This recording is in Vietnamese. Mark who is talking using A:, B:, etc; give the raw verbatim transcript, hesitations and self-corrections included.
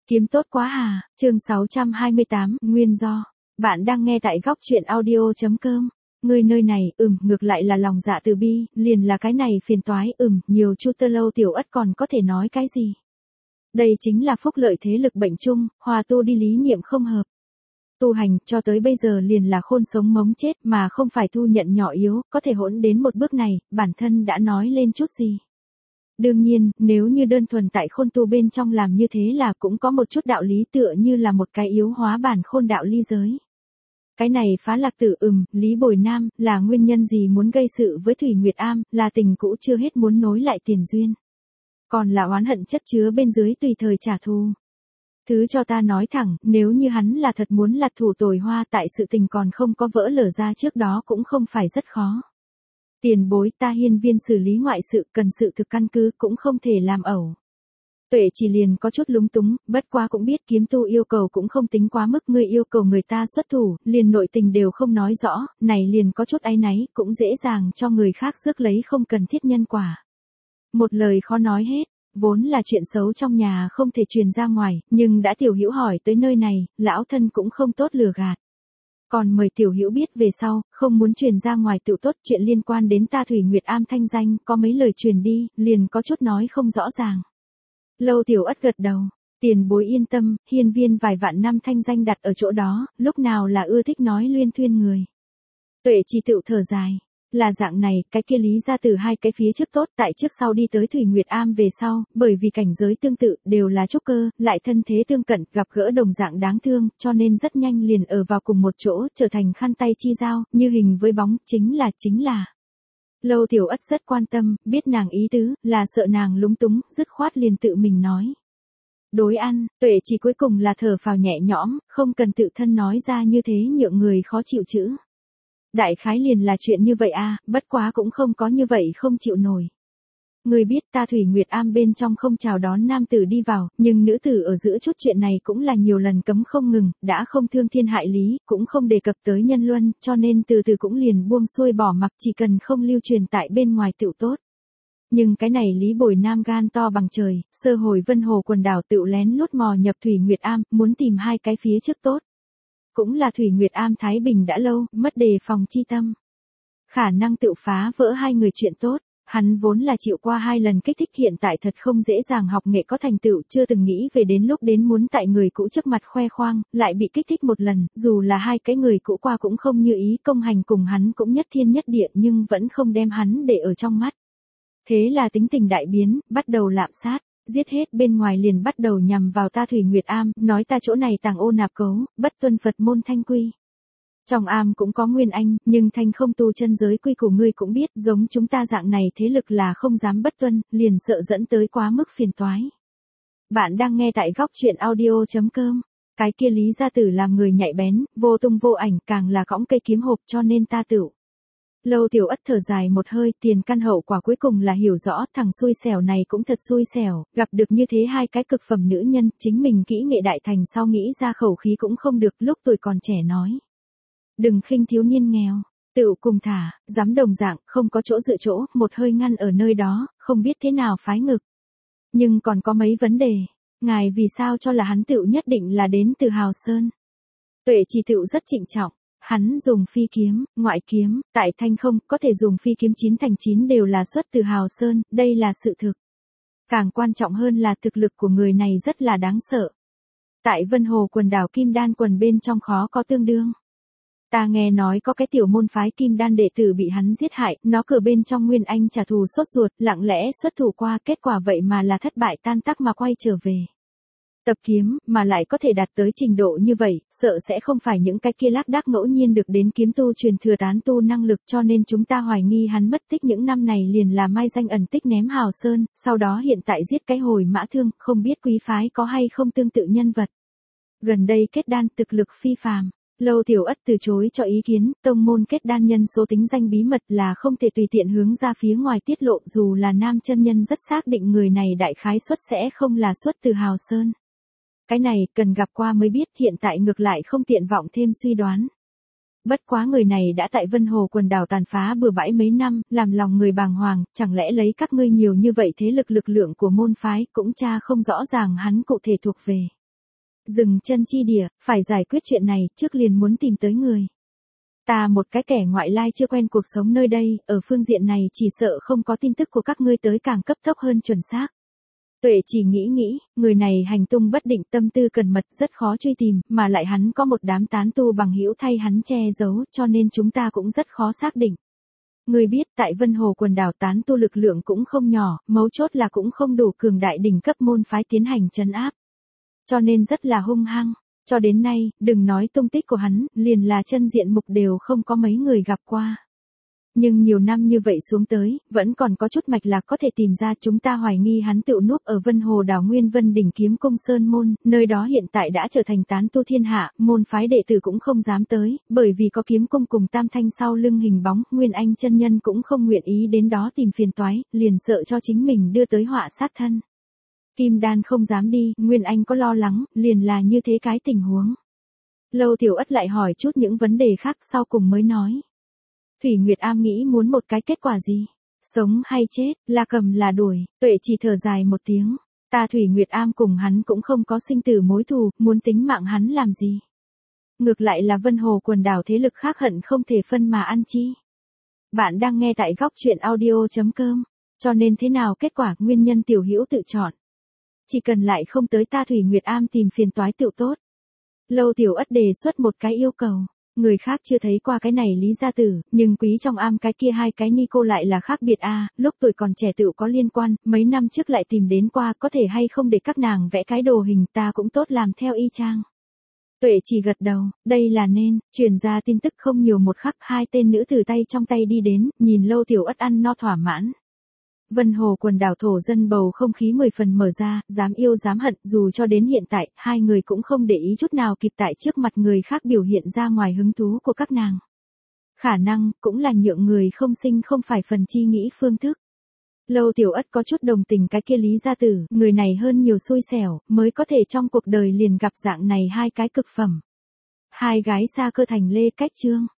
A: Kiếm tốt quá hà, chương sáu trăm hai mươi tám, nguyên do. Bạn đang nghe tại góc truyện audio.com. Người nơi này, ừm, ngược lại là lòng dạ từ bi, liền là cái này phiền toái, ừm, nhiều chu tơ lâu tiểu ất còn có thể nói cái gì. Đây chính là phúc lợi thế lực bệnh chung, hòa tu đi lý niệm không hợp. Tu hành, cho tới bây giờ liền là khôn sống mống chết mà không phải thu nhận nhỏ yếu, có thể hỗn đến một bước này, bản thân đã nói lên chút gì. Đương nhiên, nếu như đơn thuần tại khôn tu bên trong làm như thế là cũng có một chút đạo lý tựa như là một cái yếu hóa bản khôn đạo ly giới. Cái này phá lạc tử ừm, Lý Bồi Nam, là nguyên nhân gì muốn gây sự với Thủy Nguyệt Am, là tình cũ chưa hết muốn nối lại tiền duyên. Còn là oán hận chất chứa bên dưới tùy thời trả thù. Thứ cho ta nói thẳng, nếu như hắn là thật muốn lật thủ tồi hoa tại sự tình còn không có vỡ lở ra trước đó cũng không phải rất khó. Tiền bối ta hiên viên xử lý ngoại sự cần sự thực căn cứ cũng không thể làm ẩu. Tuệ chỉ liền có chút lúng túng, bất quá cũng biết kiếm tu yêu cầu cũng không tính quá mức ngươi yêu cầu người ta xuất thủ, liền nội tình đều không nói rõ, này liền có chút áy náy, cũng dễ dàng cho người khác rước lấy không cần thiết nhân quả. Một lời khó nói hết, vốn là chuyện xấu trong nhà không thể truyền ra ngoài, nhưng đã tiểu hữu hỏi tới nơi này, lão thân cũng không tốt lừa gạt. Còn mời tiểu hữu biết về sau, không muốn truyền ra ngoài tự tốt chuyện liên quan đến ta Thủy Nguyệt Am thanh danh, có mấy lời truyền đi, liền có chút nói không rõ ràng. Lâu tiểu ất gật đầu, tiền bối yên tâm, hiên viên vài vạn năm thanh danh đặt ở chỗ đó, lúc nào là ưa thích nói luyên thuyên người. Tuệ chỉ tự thở dài, là dạng này, cái kia lý ra từ hai cái phía trước tốt tại trước sau đi tới Thủy Nguyệt Am về sau, bởi vì cảnh giới tương tự, đều là trúc cơ, lại thân thế tương cận, gặp gỡ đồng dạng đáng thương, cho nên rất nhanh liền ở vào cùng một chỗ, trở thành khăn tay chi giao, như hình với bóng, chính là chính là. Lâu tiểu ất rất quan tâm, biết nàng ý tứ, là sợ nàng lúng túng, dứt khoát liền tự mình nói. Đối ăn, Tuệ chỉ cuối cùng là thở phào nhẹ nhõm, không cần tự thân nói ra như thế nhượng người khó chịu chữ. Đại khái liền là chuyện như vậy à, bất quá cũng không có như vậy không chịu nổi. Người biết ta Thủy Nguyệt Am bên trong không chào đón nam tử đi vào, nhưng nữ tử ở giữa chút chuyện này cũng là nhiều lần cấm không ngừng, đã không thương thiên hại lý, cũng không đề cập tới nhân luân, cho nên từ từ cũng liền buông xuôi bỏ mặc chỉ cần không lưu truyền tại bên ngoài tựu tốt. Nhưng cái này Lý Bồi Nam gan to bằng trời, sơ hồi Vân Hồ quần đảo tựu lén lút mò nhập Thủy Nguyệt Am, muốn tìm hai cái phía trước tốt. Cũng là Thủy Nguyệt Am Thái Bình đã lâu, mất đề phòng chi tâm. Khả năng tự phá vỡ hai người chuyện tốt, hắn vốn là chịu qua hai lần kích thích hiện tại thật không dễ dàng học nghệ có thành tựu, chưa từng nghĩ về đến lúc đến muốn tại người cũ trước mặt khoe khoang, lại bị kích thích một lần, dù là hai cái người cũ qua cũng không như ý công hành cùng hắn cũng nhất thiên nhất địa nhưng vẫn không đem hắn để ở trong mắt. Thế là tính tình đại biến, bắt đầu lạm sát. Giết hết bên ngoài liền bắt đầu nhằm vào ta Thủy Nguyệt Am, nói ta chỗ này tàng ô nạp cấu, bất tuân Phật môn thanh quy. Trong am cũng có nguyên anh, nhưng thanh không tu chân giới quy của ngươi cũng biết, giống chúng ta dạng này thế lực là không dám bất tuân, liền sợ dẫn tới quá mức phiền toái. Bạn đang nghe tại góc truyện audio.com, cái kia Lý gia tử làm người nhạy bén, vô tung vô ảnh, càng là cõng cây kiếm hộp cho nên ta tựu. Lâu tiểu ất thở dài một hơi, tiền căn hậu quả cuối cùng là hiểu rõ, thằng xui xẻo này cũng thật xui xẻo, gặp được như thế hai cái cực phẩm nữ nhân, chính mình kỹ nghệ đại thành sau nghĩ ra khẩu khí cũng không được, lúc tuổi còn trẻ nói. Đừng khinh thiếu niên nghèo, tự cùng thả, dám đồng dạng, không có chỗ dựa chỗ, một hơi ngăn ở nơi đó, không biết thế nào phái ngực. Nhưng còn có mấy vấn đề, ngài vì sao cho là hắn tự nhất định là đến từ Hào Sơn. Tuệ chỉ tự rất trịnh trọng. Hắn dùng phi kiếm, ngoại kiếm, tại thanh không, có thể dùng phi kiếm chín thành chín đều là xuất từ Hào Sơn, đây là sự thực. Càng quan trọng hơn là thực lực của người này rất là đáng sợ. Tại Vân Hồ quần đảo Kim Đan quần bên trong khó có tương đương. Ta nghe nói có cái tiểu môn phái Kim Đan đệ tử bị hắn giết hại, nó cửa bên trong Nguyên Anh trả thù sốt ruột, lặng lẽ xuất thủ qua, kết quả vậy mà là thất bại tan tác mà quay trở về. Tập kiếm, mà lại có thể đạt tới trình độ như vậy, sợ sẽ không phải những cái kia lác đác ngẫu nhiên được đến kiếm tu truyền thừa tán tu năng lực cho nên chúng ta hoài nghi hắn mất tích những năm này liền là mai danh ẩn tích ném Hào Sơn, sau đó hiện tại giết cái hồi mã thương, không biết quý phái có hay không tương tự nhân vật. Gần đây kết đan thực lực phi phàm. Lâu tiểu ất từ chối cho ý kiến, tông môn kết đan nhân số tính danh bí mật là không thể tùy tiện hướng ra phía ngoài tiết lộ dù là nam chân nhân rất xác định người này đại khái xuất sẽ không là xuất từ Hào Sơn. Cái này, cần gặp qua mới biết, hiện tại ngược lại không tiện vọng thêm suy đoán. Bất quá người này đã tại Vân Hồ quần đảo tàn phá bừa bãi mấy năm, làm lòng người bàng hoàng, chẳng lẽ lấy các ngươi nhiều như vậy thế lực lực lượng của môn phái, cũng cha không rõ ràng hắn cụ thể thuộc về. Dừng chân chi địa, phải giải quyết chuyện này, trước liền muốn tìm tới người. Ta một cái kẻ ngoại lai chưa quen cuộc sống nơi đây, ở phương diện này chỉ sợ không có tin tức của các ngươi tới càng cấp tốc hơn chuẩn xác. Tuệ chỉ nghĩ nghĩ, người này hành tung bất định, tâm tư cẩn mật, rất khó truy tìm, mà lại hắn có một đám tán tu bằng hữu thay hắn che giấu, cho nên chúng ta cũng rất khó xác định. Người biết, tại Vân Hồ quần đảo tán tu lực lượng cũng không nhỏ, mấu chốt là cũng không đủ cường đại đỉnh cấp môn phái tiến hành trấn áp. Cho nên rất là hung hăng. Cho đến nay, đừng nói tung tích của hắn, liền là chân diện mục đều không có mấy người gặp qua. Nhưng nhiều năm như vậy xuống tới, vẫn còn có chút mạch lạc có thể tìm ra, chúng ta hoài nghi hắn tựu núp ở Vân Hồ đảo Nguyên Vân đỉnh Kiếm Cung Sơn Môn, nơi đó hiện tại đã trở thành tán tu thiên hạ, môn phái đệ tử cũng không dám tới, bởi vì có Kiếm Cung cùng Tam Thanh sau lưng hình bóng, Nguyên Anh chân nhân cũng không nguyện ý đến đó tìm phiền toái, liền sợ cho chính mình đưa tới họa sát thân. Kim Đan không dám đi, Nguyên Anh có lo lắng, liền là như thế cái tình huống. Lâu Tiểu Ất lại hỏi chút những vấn đề khác, sau cùng mới nói. Thủy Nguyệt Am nghĩ muốn một cái kết quả gì? Sống hay chết, là cầm là đuổi, Tuệ chỉ thở dài một tiếng. Ta Thủy Nguyệt Am cùng hắn cũng không có sinh tử mối thù, muốn tính mạng hắn làm gì? Ngược lại là Vân Hồ quần đảo thế lực khác hận không thể phân mà ăn chi. Bạn đang nghe tại góc truyện audio chấm com, cho nên thế nào kết quả, nguyên nhân tiểu hữu tự chọn. Chỉ cần lại không tới ta Thủy Nguyệt Am tìm phiền toái tựu tốt. Lâu Tiểu Ất đề xuất một cái yêu cầu. Người khác chưa thấy qua cái này Lý gia tử, nhưng quý trong am cái kia hai cái ni cô lại là khác biệt a, à, lúc tuổi còn trẻ tựu có liên quan, mấy năm trước lại tìm đến qua, có thể hay không để các nàng vẽ cái đồ hình, ta cũng tốt làm theo y chang. Tuệ chỉ gật đầu, đây là nên, truyền ra tin tức không nhiều một khắc, hai tên nữ từ tay trong tay đi đến, nhìn Lâu Tiểu Ất ăn no thỏa mãn. Vân Hồ quần đảo thổ dân bầu không khí mười phần mở ra, dám yêu dám hận, dù cho đến hiện tại, hai người cũng không để ý chút nào kịp tại trước mặt người khác biểu hiện ra ngoài hứng thú của các nàng. Khả năng, cũng là nhượng người không sinh không phải phần chi nghĩ phương thức. Lâu Tiểu Ất có chút đồng tình cái kia Lý gia tử, người này hơn nhiều xui xẻo, mới có thể trong cuộc đời liền gặp dạng này hai cái cực phẩm. Hai gái xa cơ thành lê cách chương.